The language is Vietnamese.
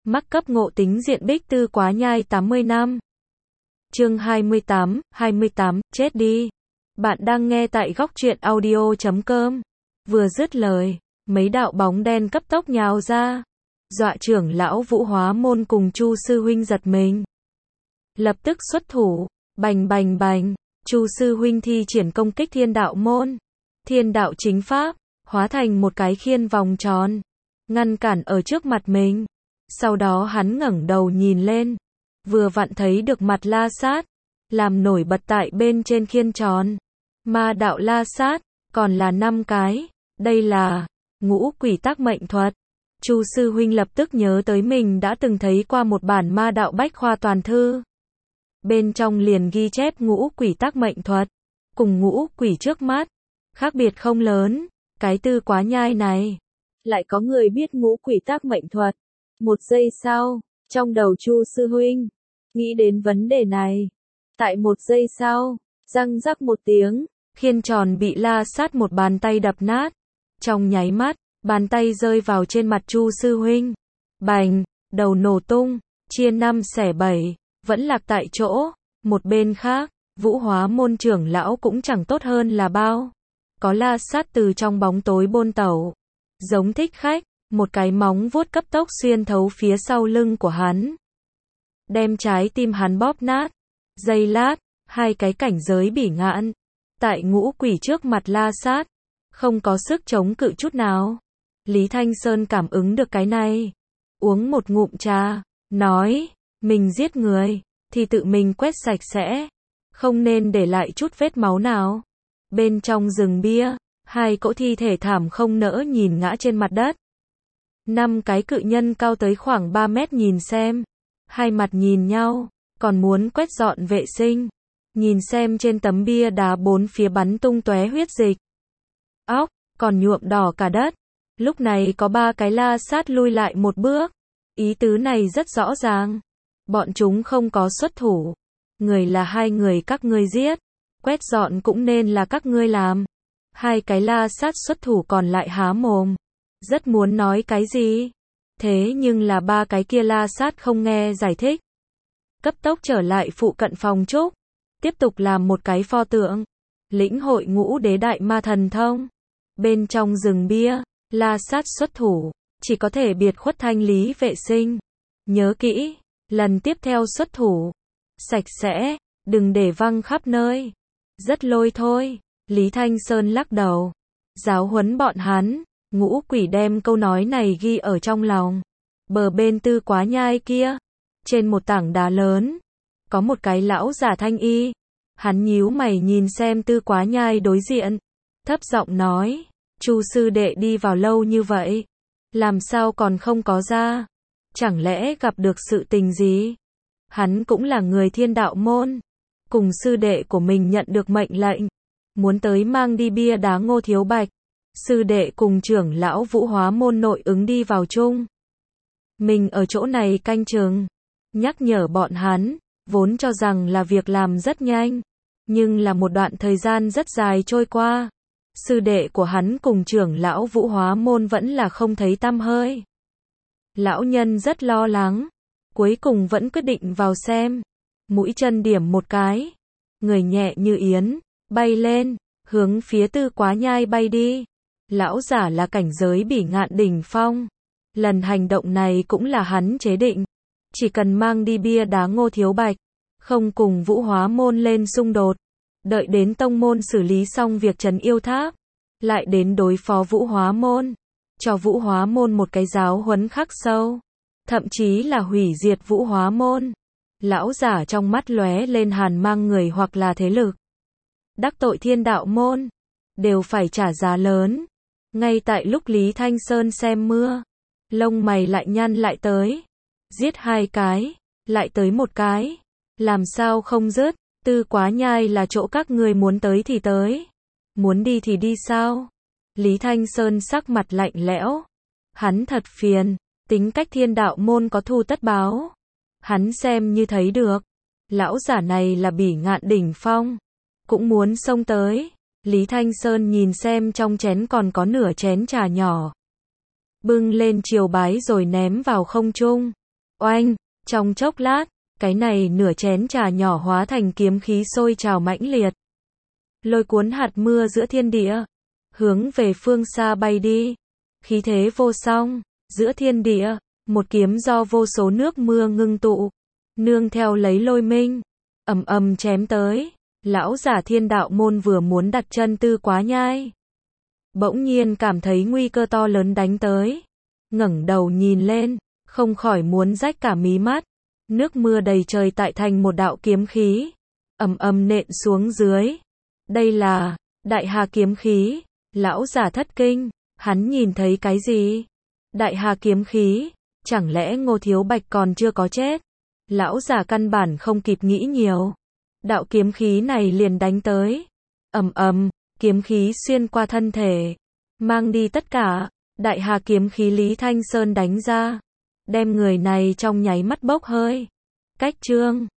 Mắc cấp ngộ tính diện Bích Tư Quá Nhai 80 năm. Chương 28, chết đi. Bạn đang nghe tại góc truyện audio.com. Vừa dứt lời, mấy đạo bóng đen cấp tốc nhào ra, dọa trưởng lão Vũ Hóa Môn cùng Chu sư huynh giật mình. Lập tức xuất thủ, bành bành bành, Chu sư huynh thi triển công kích Thiên Đạo Môn, Thiên Đạo Chính Pháp, hóa thành một cái khiên vòng tròn, ngăn cản ở trước mặt mình. Sau đó hắn ngẩng đầu nhìn lên, vừa vặn thấy được mặt La Sát, làm nổi bật tại bên trên khiên tròn. Ma đạo La Sát, còn là 5 cái, đây là Ngũ Quỷ Tác Mệnh Thuật. Chu sư huynh lập tức nhớ tới mình đã từng thấy qua một bản Ma đạo bách khoa toàn thư. Bên trong liền ghi chép Ngũ Quỷ Tác Mệnh Thuật, cùng ngũ quỷ trước mắt, khác biệt không lớn, cái Tư Quá Nhai này. Lại có người biết Ngũ Quỷ Tác Mệnh Thuật. Một giây sau, trong đầu Chu sư huynh nghĩ đến vấn đề này. Tại một giây sau, răng rắc một tiếng, khiên tròn bị La Sát một bàn tay đập nát. Trong nháy mắt, bàn tay rơi vào trên mặt Chu sư huynh. Bành, đầu nổ tung, chia 5 xẻ 7, vẫn lạc tại chỗ. Một bên khác, Vũ Hóa Môn trưởng lão cũng chẳng tốt hơn là bao. Có La Sát từ trong bóng tối bôn tẩu, giống thích khách, một cái móng vuốt cấp tốc xuyên thấu phía sau lưng của hắn, đem trái tim hắn bóp nát. Giây lát, hai cái cảnh giới bỉ ngạn, tại ngũ quỷ trước mặt La Sát, không có sức chống cự chút nào. Lý Thanh Sơn cảm ứng được cái này, uống một ngụm trà, nói, mình giết người, thì tự mình quét sạch sẽ, không nên để lại chút vết máu nào. Bên trong rừng bia, hai cỗ thi thể thảm không nỡ nhìn ngã trên mặt đất. 5 cái cự nhân cao tới khoảng 3 mét nhìn xem, hai mặt nhìn nhau, còn muốn quét dọn vệ sinh. Nhìn xem trên tấm bia đá bốn phía bắn tung tóe huyết dịch, óc, còn nhuộm đỏ cả đất. Lúc này có 3 cái La Sát lui lại một bước. Ý tứ này rất rõ ràng. Bọn chúng không có xuất thủ. Người là 2 người các ngươi giết. Quét dọn cũng nên là các ngươi làm. 2 cái La Sát xuất thủ còn lại há mồm, rất muốn nói cái gì. Thế nhưng là 3 cái kia La Sát không nghe giải thích. Cấp tốc trở lại phụ cận phòng trúc, tiếp tục làm một cái pho tượng, lĩnh hội Ngũ Đế Đại Ma Thần Thông. Bên trong rừng bia, La Sát xuất thủ, chỉ có thể biệt khuất thanh lý vệ sinh. Nhớ kỹ, lần tiếp theo xuất thủ, sạch sẽ, đừng để văng khắp nơi. Rất lôi thôi. Lý Thanh Sơn lắc đầu, giáo huấn bọn hắn. Ngũ quỷ đem câu nói này ghi ở trong lòng. Bờ bên Tư Quá Nhai kia, trên một tảng đá lớn, có một cái lão giả thanh y. Hắn nhíu mày nhìn xem Tư Quá Nhai đối diện, thấp giọng nói, Chu sư đệ đi vào lâu như vậy, làm sao còn không có ra? Chẳng lẽ gặp được sự tình gì? Hắn cũng là người Thiên Đạo Môn, cùng sư đệ của mình nhận được mệnh lệnh, muốn tới mang đi bia đá Ngô Thiếu Bạch. Sư đệ cùng trưởng lão Vũ Hóa Môn nội ứng đi vào chung. Mình ở chỗ này canh chừng, nhắc nhở bọn hắn, vốn cho rằng là việc làm rất nhanh, nhưng là một đoạn thời gian rất dài trôi qua. Sư đệ của hắn cùng trưởng lão Vũ Hóa Môn vẫn là không thấy tăm hơi. Lão nhân rất lo lắng, cuối cùng vẫn quyết định vào xem. Mũi chân điểm một cái, người nhẹ như yến, bay lên, hướng phía Tư Quá Nhai bay đi. Lão giả là cảnh giới bỉ ngạn đỉnh phong. Lần hành động này cũng là hắn chế định. Chỉ cần mang đi bia đá Ngô Thiếu Bạch, không cùng Vũ Hóa Môn lên xung đột, đợi đến tông môn xử lý xong việc trấn yêu tháp, lại đến đối phó Vũ Hóa Môn, cho Vũ Hóa Môn một cái giáo huấn khắc sâu, thậm chí là hủy diệt Vũ Hóa Môn. Lão giả trong mắt lóe lên hàn mang, người hoặc là thế lực đắc tội Thiên Đạo Môn, đều phải trả giá lớn. Ngay tại lúc Lý Thanh Sơn xem mưa, lông mày lại nhăn lại tới. Giết 2 cái, lại tới một cái, làm sao không dứt? Tư Quá Nhai là chỗ các người muốn tới thì tới, muốn đi thì đi sao? Lý Thanh Sơn sắc mặt lạnh lẽo. Hắn thật phiền, tính cách Thiên Đạo Môn có thù tất báo. Hắn xem như thấy được, lão giả này là bỉ ngạn đỉnh phong, cũng muốn xông tới. Lý Thanh Sơn nhìn xem trong chén còn có nửa chén trà nhỏ, bưng lên triều bái rồi ném vào không trung. Oanh, trong chốc lát, cái này nửa chén trà nhỏ hóa thành kiếm khí sôi trào mãnh liệt. Lôi cuốn hạt mưa giữa thiên địa, hướng về phương xa bay đi. Khí thế vô song, giữa thiên địa, một kiếm do vô số nước mưa ngưng tụ, nương theo lấy lôi minh, ầm ầm chém tới. Lão giả Thiên Đạo môn vừa muốn đặt chân Tư Quá Nhai, bỗng nhiên cảm thấy nguy cơ to lớn đánh tới. Ngẩng đầu nhìn lên, không khỏi muốn rách cả mí mắt. Nước mưa đầy trời tại thành một đạo kiếm khí, ầm ầm nện xuống dưới. Đây là Đại Hà kiếm khí. Lão giả thất kinh, hắn nhìn thấy cái gì? Đại Hà kiếm khí, chẳng lẽ Ngô Thiếu Bạch còn chưa có chết? Lão giả căn bản không kịp nghĩ nhiều, đạo kiếm khí này liền đánh tới. Ầm ầm, kiếm khí xuyên qua thân thể, mang đi tất cả. Đại Hà kiếm khí Lý Thanh Sơn đánh ra, đem người này trong nháy mắt bốc hơi. Cách chương